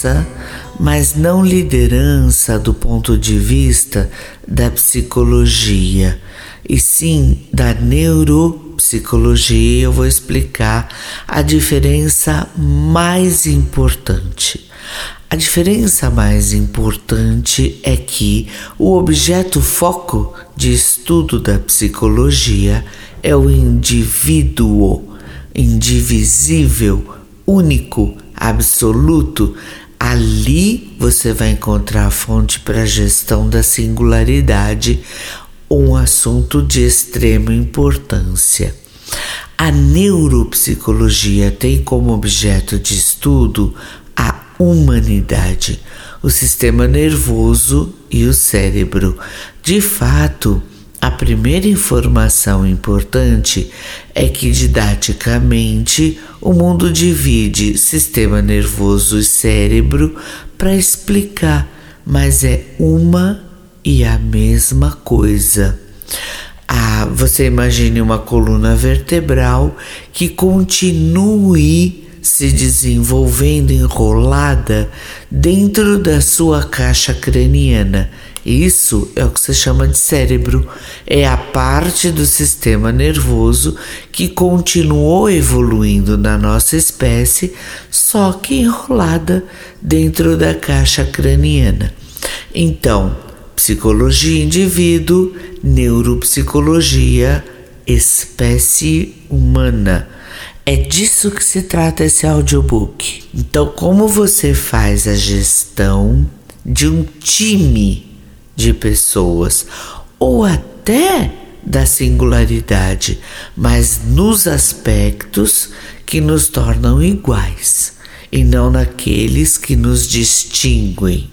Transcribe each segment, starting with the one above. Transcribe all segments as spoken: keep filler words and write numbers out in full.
liderança, mas não liderança do ponto de vista da psicologia, e sim da neuropsicologia. Eu vou explicar a diferença mais importante. A diferença mais importante é que o objeto foco de estudo da psicologia é o indivíduo, indivisível, único, absoluto. Ali você vai encontrar a fonte para a gestão da singularidade, um assunto de extrema importância. A neuropsicologia tem como objeto de estudo a humanidade, o sistema nervoso e o cérebro. De fato, a primeira informação importante é que, didaticamente, o mundo divide sistema nervoso e cérebro para explicar, mas é uma e a mesma coisa. Ah, você imagine uma coluna vertebral que continue se desenvolvendo enrolada dentro da sua caixa craniana. Isso é o que se chama de cérebro. É a parte do sistema nervoso que continuou evoluindo na nossa espécie, só que enrolada dentro da caixa craniana. Então, psicologia indivíduo, neuropsicologia, espécie humana. É disso que se trata esse audiobook. Então, como você faz a gestão de um time de pessoas, ou até da singularidade, mas nos aspectos que nos tornam iguais e não naqueles que nos distinguem.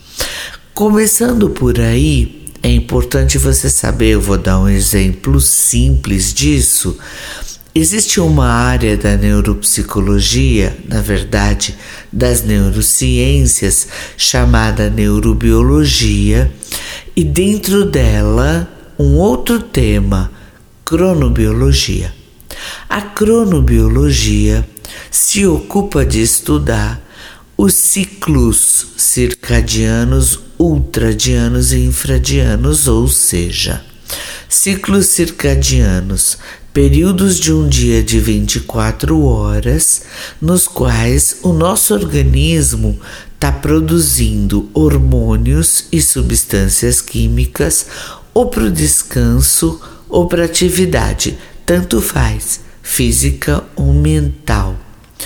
Começando por aí, é importante você saber, eu vou dar um exemplo simples disso. Existe uma área da neuropsicologia, na verdade, das neurociências, chamada neurobiologia, e dentro dela um outro tema, cronobiologia. A cronobiologia se ocupa de estudar os ciclos circadianos, ultradianos e infradianos, ou seja, ciclos circadianos, períodos de um dia de vinte e quatro horas, nos quais o nosso organismo está produzindo hormônios e substâncias químicas, ou para o descanso ou para atividade, tanto faz, física ou mental.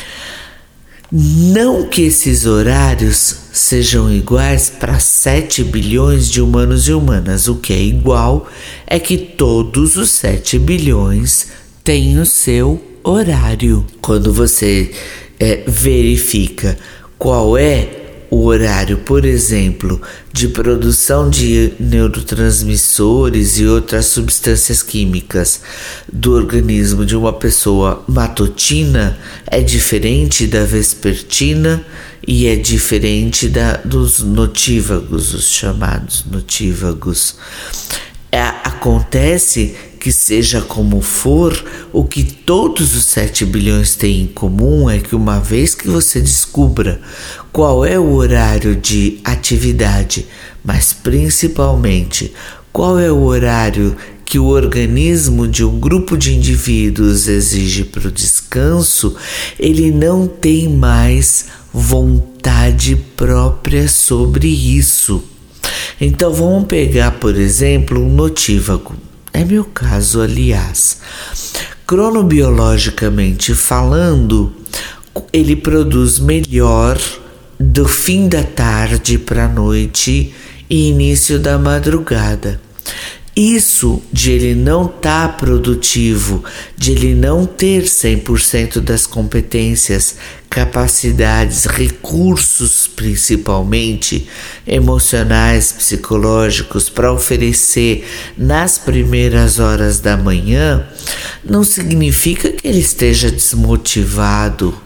Não que esses horários sejam iguais para sete bilhões de humanos e humanas. O que é igual é que todos os sete bilhões têm o seu horário. Quando você é, verifica qual é o horário, por exemplo, de produção de neurotransmissores e outras substâncias químicas do organismo de uma pessoa matutina, é diferente da vespertina e é diferente da, dos notívagos, os chamados notívagos. É, acontece que, seja como for, o que todos os sete bilhões têm em comum é que, uma vez que você descubra qual é o horário de atividade, mas principalmente qual é o horário que o organismo de um grupo de indivíduos exige para o descanso, ele não tem mais vontade própria sobre isso. Então vamos pegar, por exemplo, um notívago. É meu caso, aliás. Cronobiologicamente falando, ele produz melhor do fim da tarde para a noite e início da madrugada. Isso de ele não estar tá produtivo, de ele não ter cem por cento das competências, capacidades, recursos principalmente emocionais, psicológicos para oferecer nas primeiras horas da manhã, não significa que ele esteja desmotivado,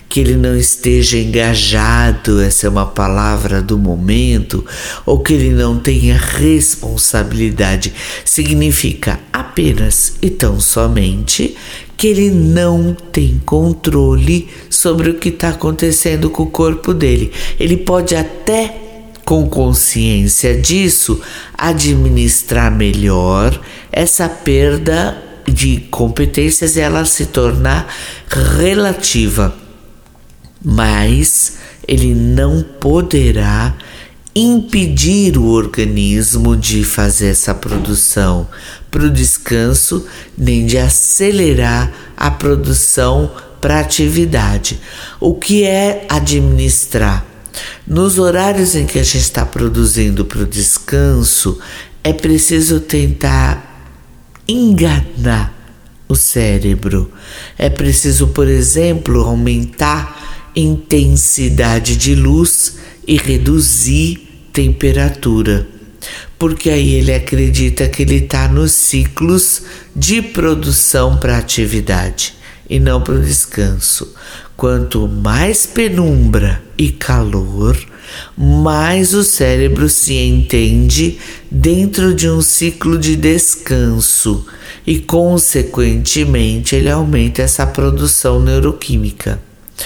que ele não esteja engajado, essa é uma palavra do momento, ou que ele não tenha responsabilidade. Significa apenas e tão somente que ele não tem controle sobre o que está acontecendo com o corpo dele. Ele pode até, com consciência disso, administrar melhor essa perda de competências e ela se tornar relativa, mas ele não poderá impedir o organismo de fazer essa produção para o descanso, nem de acelerar a produção para a atividade. O que é administrar? Nos horários em que a gente está produzindo para o descanso, é preciso tentar enganar o cérebro. É preciso, por exemplo, aumentar intensidade de luz e reduzir temperatura, porque aí ele acredita que ele está nos ciclos de produção para atividade e não para o descanso. Quanto mais penumbra e calor, mais o cérebro se entende dentro de um ciclo de descanso e, consequentemente, ele aumenta essa produção neuroquímica.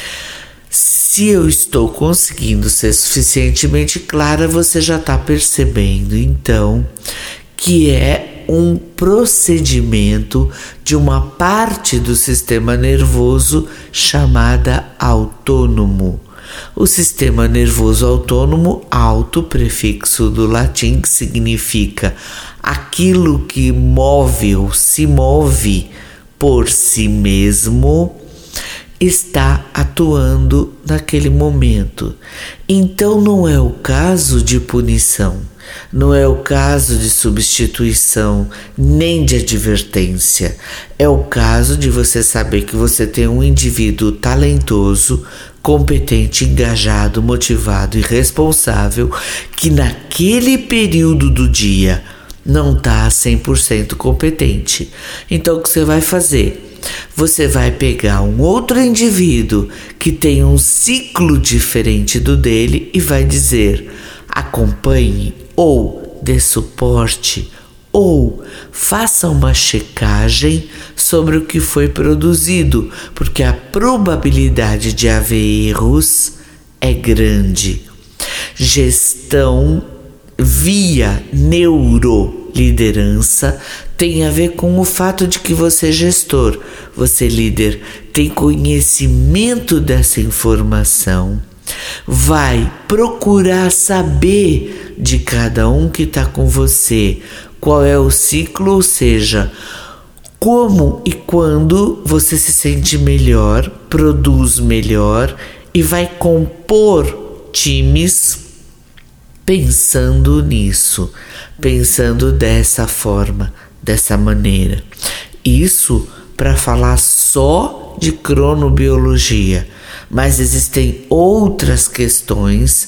Se eu estou conseguindo ser suficientemente clara, você já está percebendo, então, que é um procedimento de uma parte do sistema nervoso chamada autônomo. O sistema nervoso autônomo, auto, prefixo do latim, que significa aquilo que move ou se move por si mesmo, está atuando naquele momento. Então não é o caso de punição, não é o caso de substituição, nem de advertência. É o caso de você saber que você tem um indivíduo talentoso, competente, engajado, motivado e responsável, que naquele período do dia não está cem por cento competente. Então o que você vai fazer? Você vai pegar um outro indivíduo que tem um ciclo diferente do dele e vai dizer: acompanhe ou dê suporte ou faça uma checagem sobre o que foi produzido, porque a probabilidade de haver erros é grande. Gestão via neuroliderança tem a ver com o fato de que você, gestor, você líder, tem conhecimento dessa informação, vai procurar saber de cada um que está com você qual é o ciclo, ou seja, como e quando você se sente melhor, produz melhor e vai compor times pensando nisso, pensando dessa forma, dessa maneira. Isso para falar só de cronobiologia, mas existem outras questões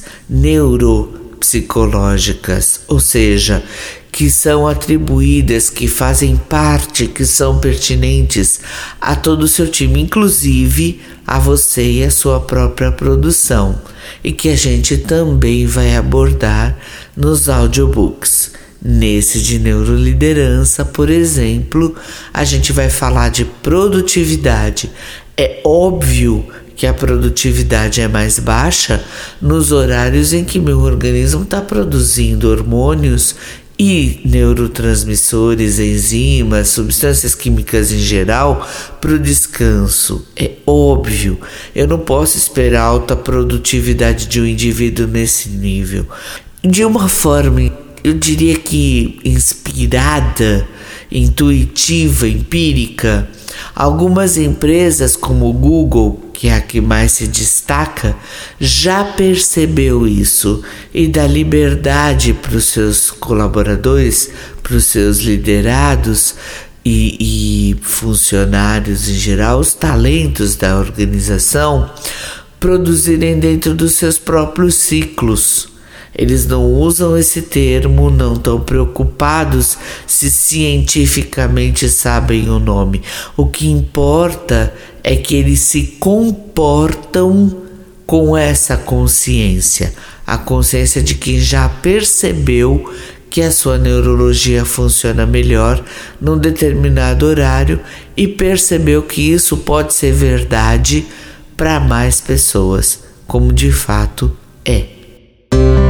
neuropsicológicas, ou seja, que são atribuídas, que fazem parte, que são pertinentes a todo o seu time, inclusive a você e a sua própria produção, e que a gente também vai abordar nos audiobooks. Nesse de neuroliderança, por exemplo, a gente vai falar de produtividade. É óbvio que a produtividade é mais baixa nos horários em que meu organismo está produzindo hormônios e neurotransmissores, enzimas, substâncias químicas em geral para o descanso. É óbvio, eu não posso esperar alta produtividade de um indivíduo nesse nível. De uma forma, eu diria que inspirada, intuitiva, empírica, algumas empresas como o Google, que é a que mais se destaca, já percebeu isso e dá liberdade para os seus colaboradores, para os seus liderados e, e funcionários em geral, os talentos da organização, produzirem dentro dos seus próprios ciclos. Eles não usam esse termo, não estão preocupados se cientificamente sabem o nome. O que importa é que eles se comportam com essa consciência, a consciência de quem já percebeu que a sua neurologia funciona melhor num determinado horário e percebeu que isso pode ser verdade para mais pessoas, como de fato é.